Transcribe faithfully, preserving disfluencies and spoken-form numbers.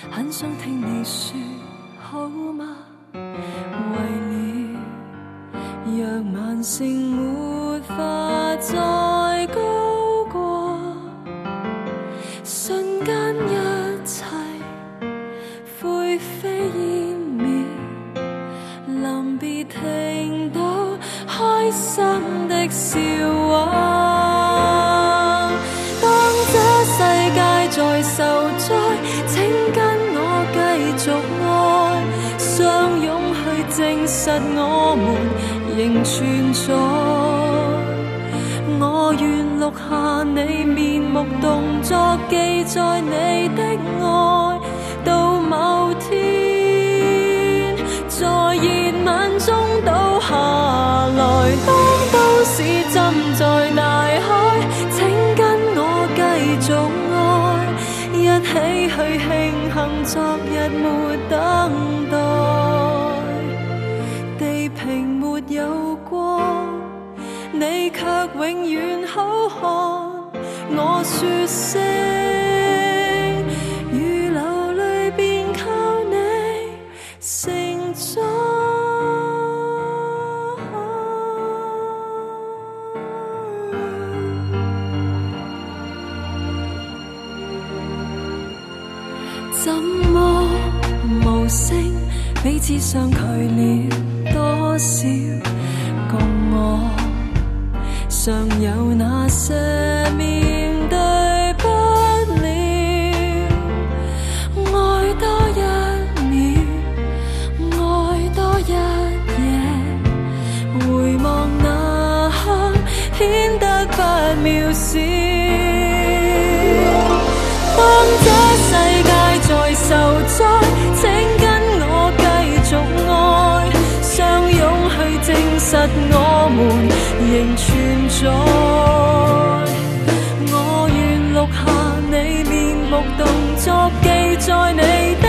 很想聽你說好嗎？為了若萬盛沒法再高過，瞬間一切灰飛煙滅，臨別聽到開心的笑話。當這世界在受災，請跟我繼續愛，相擁去證實我們仍存在。我願錄下你面目動作，記載你的愛，到某天在熱吻中倒下來。當都市浸在大海，請跟我繼續愛，一起去慶幸昨日沒等待。地平沒有光，你卻永遠好看。我說聲雨流淚便靠你成長。怎麼無聲彼此相距了多少？共我尚有那些面對不了，愛多一秒，愛多一夜，回望那刻顯得不渺小。當這世界在受災，請跟我繼續愛，相擁去證實我們仍存在。我願錄下你面目動作，記載你的